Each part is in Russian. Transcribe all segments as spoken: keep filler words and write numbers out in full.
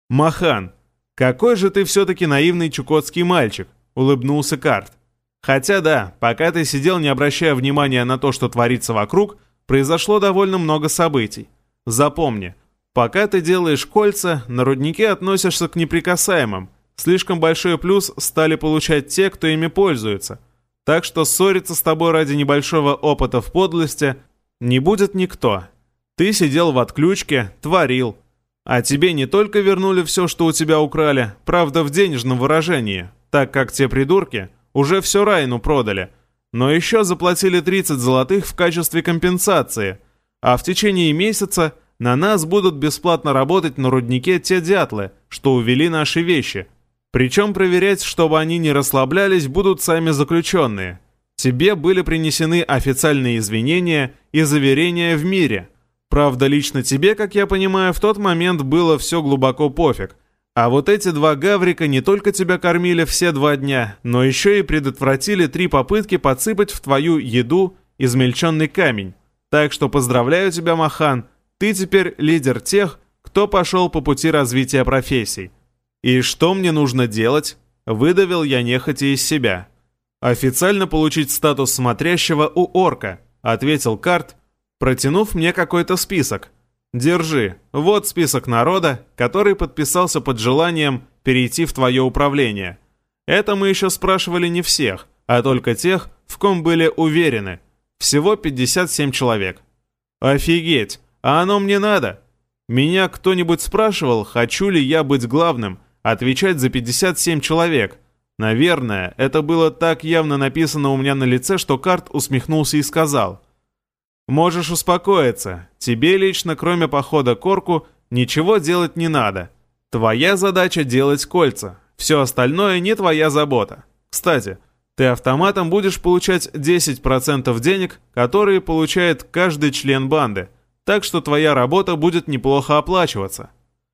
«Махан, какой же ты все-таки наивный чукотский мальчик», — улыбнулся Карт. «Хотя да, пока ты сидел, не обращая внимания на то, что творится вокруг, произошло довольно много событий. Запомни, пока ты делаешь кольца, на руднике относишься к неприкасаемым. Слишком большой плюс стали получать те, кто ими пользуется. Так что ссориться с тобой ради небольшого опыта в подлости не будет никто. Ты сидел в отключке, творил. А тебе не только вернули все, что у тебя украли, правда в денежном выражении, так как те придурки уже все Райну продали, но еще заплатили тридцать золотых в качестве компенсации, а в течение месяца на нас будут бесплатно работать на руднике те дятлы, что увели наши вещи. Причем проверять, чтобы они не расслаблялись, будут сами заключенные. Тебе были принесены официальные извинения и заверения в мире. Правда, лично тебе, как я понимаю, в тот момент было все глубоко пофиг. А вот эти два гаврика не только тебя кормили все два дня, но еще и предотвратили три попытки подсыпать в твою еду измельченный камень. Так что поздравляю тебя, Махан, ты теперь лидер тех, кто пошел по пути развития профессий. И что мне нужно делать? Выдавил я нехотя из себя. Официально получить статус смотрящего у орка, ответил Карт, протянув мне какой-то список. «Держи, вот список народа, который подписался под желанием перейти в твое управление. Это мы еще спрашивали не всех, а только тех, в ком были уверены. Всего пятьдесят семь человек». «Офигеть, а оно мне надо? Меня кто-нибудь спрашивал, хочу ли я быть главным, отвечать за пятьдесят семь человек?» Наверное, это было так явно написано у меня на лице, что Карт усмехнулся и сказал: «Можешь успокоиться. Тебе лично, кроме похода к орку, ничего делать не надо. Твоя задача делать кольца. Все остальное не твоя забота. Кстати, ты автоматом будешь получать десять процентов денег, которые получает каждый член банды, так что твоя работа будет неплохо оплачиваться».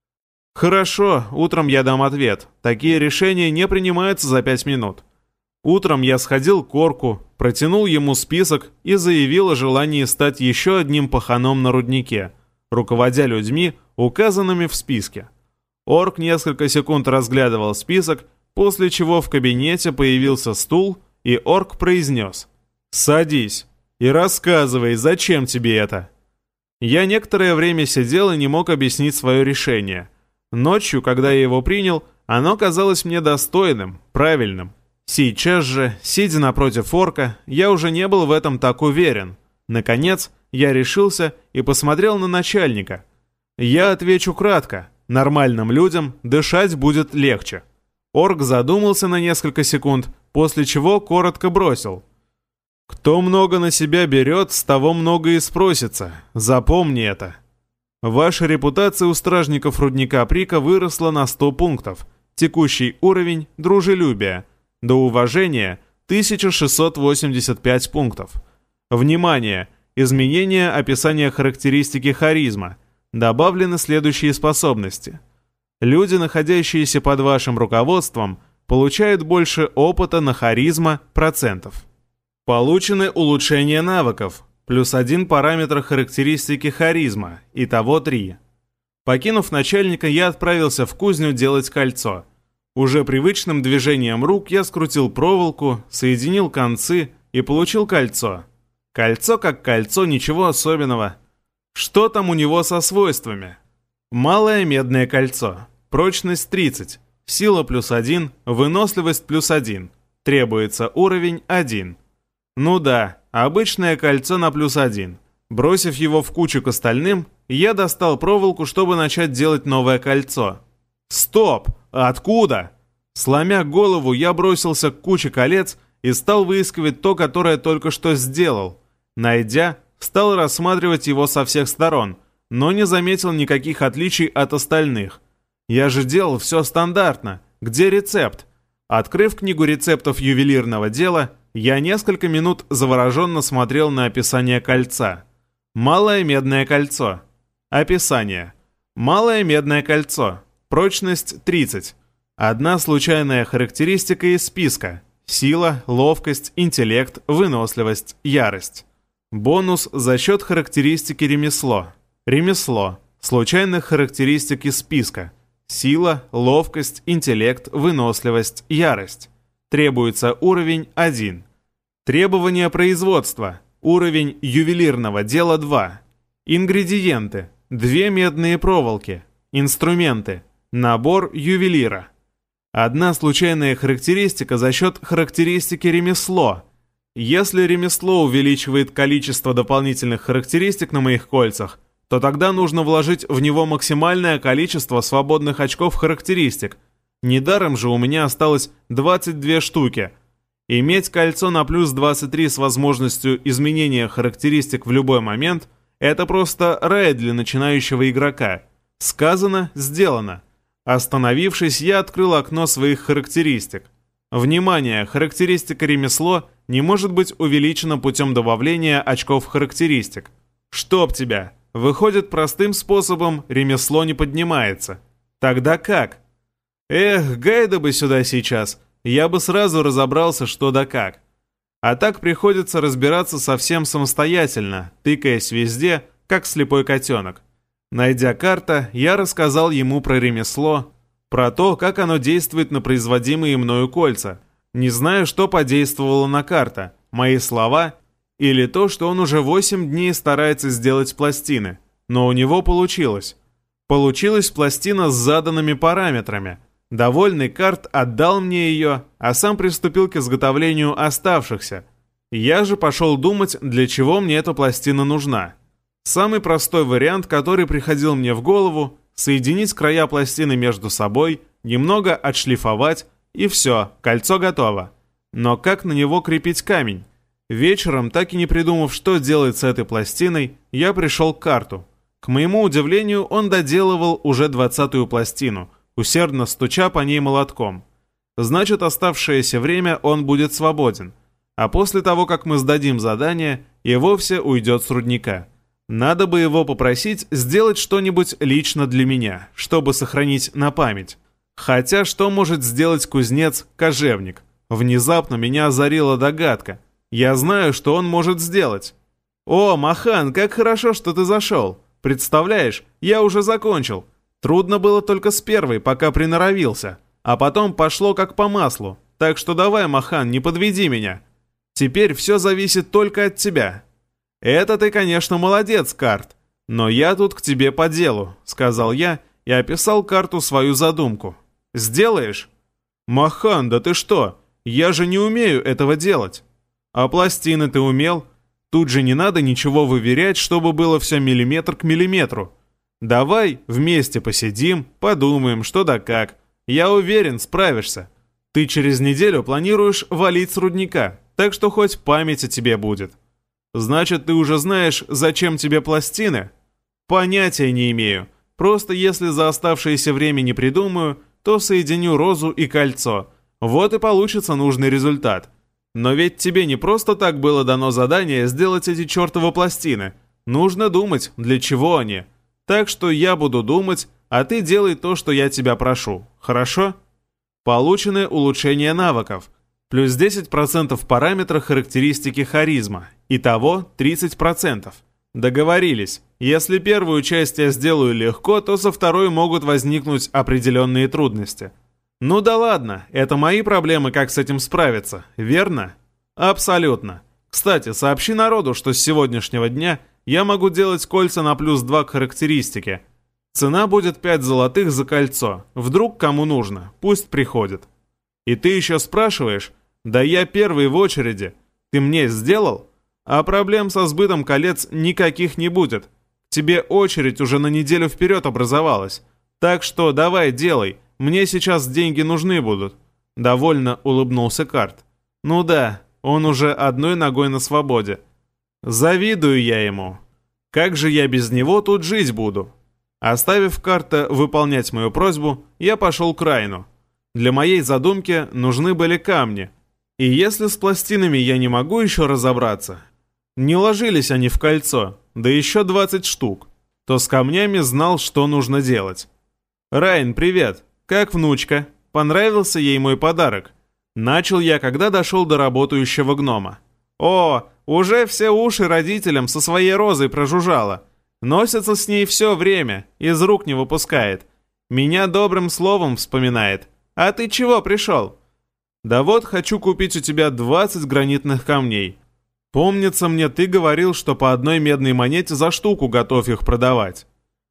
«Хорошо, утром я дам ответ. Такие решения не принимаются за пять минут». Утром я сходил к орку, протянул ему список и заявил о желании стать еще одним паханом на руднике, руководя людьми, указанными в списке. Орк несколько секунд разглядывал список, после чего в кабинете появился стул, и орк произнес: «Садись и рассказывай, зачем тебе это?» Я некоторое время сидел и не мог объяснить свое решение. Ночью, когда я его принял, оно казалось мне достойным, правильным. Сейчас же, сидя напротив орка, я уже не был в этом так уверен. Наконец, я решился и посмотрел на начальника. Я отвечу кратко. Нормальным людям дышать будет легче. Орк задумался на несколько секунд, после чего коротко бросил: «Кто много на себя берет, с того много и спросится. Запомни это. Ваша репутация у стражников рудника Прика выросла на сто пунктов. Текущий уровень – дружелюбие. До уважения – тысяча шестьсот восемьдесят пять пунктов. Внимание! Изменение описания характеристики харизма. Добавлены следующие способности. Люди, находящиеся под вашим руководством, получают больше опыта на харизма процентов. Получены улучшения навыков. Плюс один параметр характеристики харизма, итого три. Покинув начальника, я отправился в кузню делать кольцо. Уже привычным движением рук я скрутил проволоку, соединил концы и получил кольцо. Кольцо как кольцо, ничего особенного. Что там у него со свойствами? Малое медное кольцо. Прочность тридцать. Сила плюс один, выносливость плюс один. Требуется уровень один. Ну да, обычное кольцо на плюс один. Бросив его в кучу к остальным, я достал проволоку, чтобы начать делать новое кольцо. Стоп! Откуда? Сломя голову, я бросился к куче колец и стал выискивать то, которое только что сделал. Найдя, стал рассматривать его со всех сторон, но не заметил никаких отличий от остальных. Я же делал все стандартно. Где рецепт? Открыв книгу рецептов ювелирного дела, я несколько минут завороженно смотрел на описание кольца. Малое медное кольцо. Описание. Малое медное кольцо. Прочность тридцать. Одна случайная характеристика из списка. Сила, ловкость, интеллект, выносливость, ярость. Бонус за счет характеристики ремесло. Ремесло. Случайных характеристик из списка. Сила, ловкость, интеллект, выносливость, ярость. Требуется уровень один. Требования производства. Уровень ювелирного дела два. Ингредиенты. Две медные проволоки. Инструменты. Набор ювелира. Одна случайная характеристика за счет характеристики ремесло. Если ремесло увеличивает количество дополнительных характеристик на моих кольцах, то тогда нужно вложить в него максимальное количество свободных очков характеристик. Недаром же у меня осталось двадцать две штуки. Иметь кольцо на плюс двадцать три с возможностью изменения характеристик в любой момент – это просто рай для начинающего игрока. Сказано, сделано. Остановившись, я открыл окно своих характеристик. Внимание! Характеристика ремесло не может быть увеличена путем добавления очков характеристик. Чтоб тебя! Выходит, простым способом ремесло не поднимается. Тогда как? Эх, гайда бы сюда сейчас, я бы сразу разобрался, что да как. А так приходится разбираться совсем самостоятельно, тыкаясь везде, как слепой котенок. Найдя карта, я рассказал ему про ремесло, про то, как оно действует на производимые мною кольца. Не знаю, что подействовала на карта, мои слова или то, что он уже восемь дней старается сделать пластины. Но у него получилось. Получилась пластина с заданными параметрами. Довольный карт отдал мне ее, а сам приступил к изготовлению оставшихся. Я же пошел думать, для чего мне эта пластина нужна. Самый простой вариант, который приходил мне в голову – соединить края пластины между собой, немного отшлифовать, и все, кольцо готово. Но как на него крепить камень? Вечером, так и не придумав, что делать с этой пластиной, я пришел к карту. К моему удивлению, он доделывал уже двадцатую пластину, усердно стуча по ней молотком. Значит, оставшееся время он будет свободен. А после того, как мы сдадим задание, и вовсе уйдет с рудника. Надо бы его попросить сделать что-нибудь лично для меня, чтобы сохранить на память. Хотя что может сделать кузнец-кожевник? Внезапно меня озарила догадка. Я знаю, что он может сделать. «О, Махан, как хорошо, что ты зашел. Представляешь, я уже закончил. Трудно было только с первой, пока приноровился. А потом пошло как по маслу. Так что давай, Махан, не подведи меня. Теперь все зависит только от тебя». «Это ты, конечно, молодец, Карт. Но я тут к тебе по делу», — сказал я и описал Карту свою задумку. «Сделаешь?» «Махан, да ты что? Я же не умею этого делать». «А пластины ты умел? Тут же не надо ничего выверять, чтобы было все миллиметр к миллиметру. Давай вместе посидим, подумаем, что да как. Я уверен, справишься. Ты через неделю планируешь валить с рудника, так что хоть память о тебе будет». «Значит, ты уже знаешь, зачем тебе пластины?» «Понятия не имею. Просто если за оставшееся время не придумаю, то соединю розу и кольцо. Вот и получится нужный результат. Но ведь тебе не просто так было дано задание сделать эти чертовы пластины. Нужно думать, для чего они. Так что я буду думать, а ты делай то, что я тебя прошу. Хорошо?» Получены улучшения навыков. Плюс десять процентов в параметрах характеристики харизма. Итого тридцать процентов. Договорились. Если первую часть я сделаю легко, то со второй могут возникнуть определенные трудности. Ну да ладно, это мои проблемы, как с этим справиться, верно? Абсолютно. Кстати, сообщи народу, что с сегодняшнего дня я могу делать кольца на плюс два к характеристике. Цена будет пять золотых за кольцо. Вдруг кому нужно, пусть приходит. И ты еще спрашиваешь? Да я первый в очереди. Ты мне сделал? А проблем со сбытом колец никаких не будет. К тебе очередь уже на неделю вперед образовалась. Так что давай делай, мне сейчас деньги нужны будут. Довольно улыбнулся Карт. Ну да, он уже одной ногой на свободе. Завидую я ему. Как же я без него тут жить буду? Оставив Карта выполнять мою просьбу, я пошел к Райну. Для моей задумки нужны были камни. И если с пластинами я не могу еще разобраться, не ложились они в кольцо, да еще двадцать штук, то с камнями знал, что нужно делать. «Райн, привет! Как внучка? Понравился ей мой подарок?» Начал я, когда дошел до работающего гнома. «О, уже все уши родителям со своей розой прожужжала. Носится с ней все время, из рук не выпускает. Меня добрым словом вспоминает. А ты чего пришел? Да вот хочу купить у тебя двадцать гранитных камней. Помнится мне, ты говорил, что по одной медной монете за штуку готов их продавать.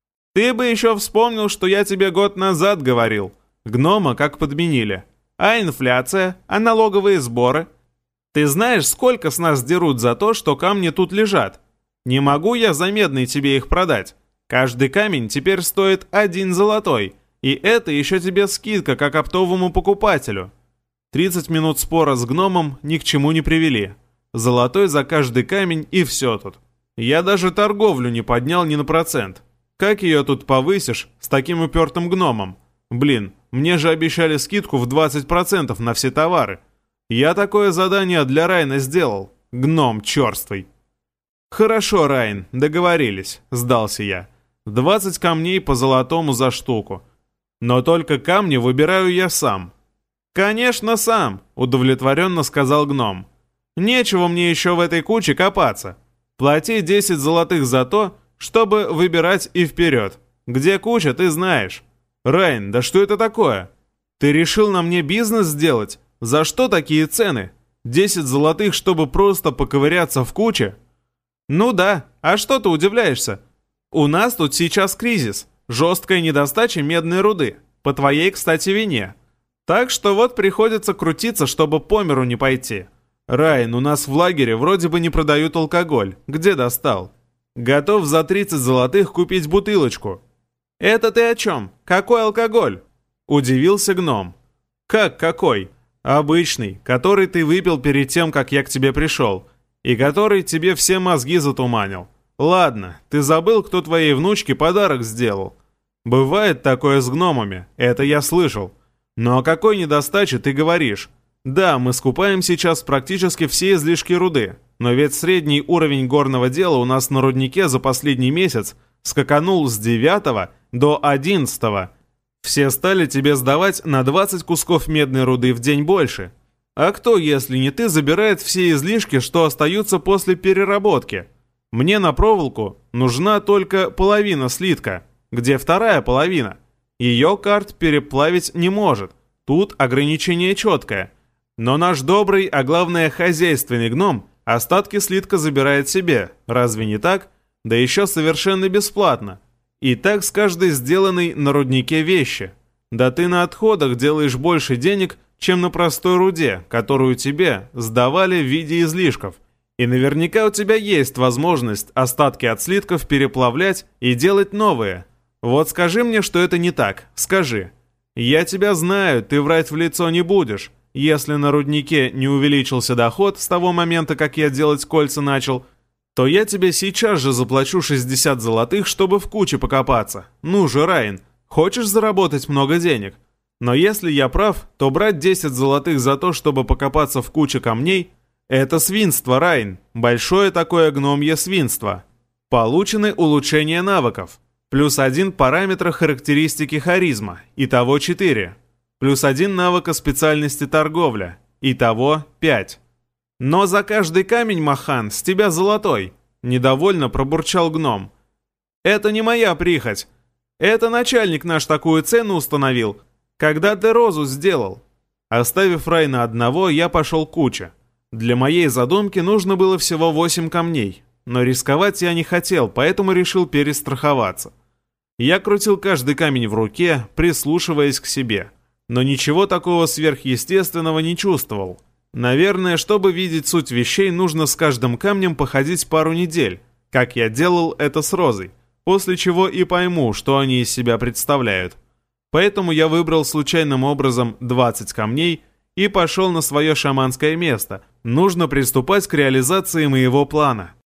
Ты бы еще вспомнил, что я тебе год назад говорил. Гнома как подменили. А инфляция? А налоговые сборы? Ты знаешь, сколько с нас дерут за то, что камни тут лежат? Не могу я за медный тебе их продать. Каждый камень теперь стоит один золотой. И это еще тебе скидка, как оптовому покупателю. тридцать минут спора с гномом ни к чему не привели. Золотой за каждый камень и все тут. Я даже торговлю не поднял ни на процент. Как ее тут повысишь с таким упертым гномом? Блин, мне же обещали скидку в двадцать процентов на все товары. Я такое задание для Райна сделал. Гном черствый. Хорошо, Райн, договорились, сдался я. двадцать камней по золотому за штуку. Но только камни выбираю я сам. Конечно, сам, удовлетворенно сказал гном. Нечего мне еще в этой куче копаться. Плати десять золотых за то, чтобы выбирать и вперед. Где куча, ты знаешь. Райн, да что это такое? Ты решил на мне бизнес сделать? За что такие цены? десять золотых, чтобы просто поковыряться в куче? Ну да, а что ты удивляешься? У нас тут сейчас кризис. Жесткая недостача медной руды. По твоей, кстати, вине. Так что вот приходится крутиться, чтобы по миру не пойти. Райн, у нас в лагере вроде бы не продают алкоголь. Где достал? Готов за тридцать золотых купить бутылочку. Это ты о чем? Какой алкоголь? Удивился гном. Как какой? Обычный, который ты выпил перед тем, как я к тебе пришел. И который тебе все мозги затуманил. Ладно, ты забыл, кто твоей внучке подарок сделал. Бывает такое с гномами, это я слышал. Но о какой недостаче ты говоришь? Да, мы скупаем сейчас практически все излишки руды, но ведь средний уровень горного дела у нас на руднике за последний месяц скаканул с девятого до одиннадцатого. Все стали тебе сдавать на двадцать кусков медной руды в день больше. А кто, если не ты, забирает все излишки, что остаются после переработки? Мне на проволоку нужна только половина слитка. Где вторая половина? Ее карт переплавить не может. Тут ограничение четкое. Но наш добрый, а главное хозяйственный гном остатки слитка забирает себе. Разве не так? Да еще совершенно бесплатно. И так с каждой сделанной на руднике вещи. Да ты на отходах делаешь больше денег, чем на простой руде, которую тебе сдавали в виде излишков. И наверняка у тебя есть возможность остатки от слитков переплавлять и делать новые. Вот скажи мне, что это не так. Скажи. Я тебя знаю, ты врать в лицо не будешь. Если на руднике не увеличился доход с того момента, как я делать кольца начал, то я тебе сейчас же заплачу шестьдесят золотых, чтобы в куче покопаться. Ну же, Райн, хочешь заработать много денег? Но если я прав, то брать десять золотых за то, чтобы покопаться в куче камней, это свинство, Райн. Большое такое гномье свинство. Получены улучшения навыков. Плюс один параметра характеристики харизма. Итого четыре. Плюс один навыка специальности торговля. Итого пять. Но за каждый камень, Махан, с тебя золотой. Недовольно пробурчал гном. Это не моя прихоть. Это начальник наш такую цену установил, когда ты розу сделал. Оставив Райна одного, я пошел к куче. Для моей задумки нужно было всего восемь камней. Но рисковать я не хотел, поэтому решил перестраховаться. Я крутил каждый камень в руке, прислушиваясь к себе. Но ничего такого сверхъестественного не чувствовал. Наверное, чтобы видеть суть вещей, нужно с каждым камнем походить пару недель, как я делал это с розой, после чего и пойму, что они из себя представляют. Поэтому я выбрал случайным образом двадцать камней и пошел на свое шаманское место. Нужно приступать к реализации моего плана.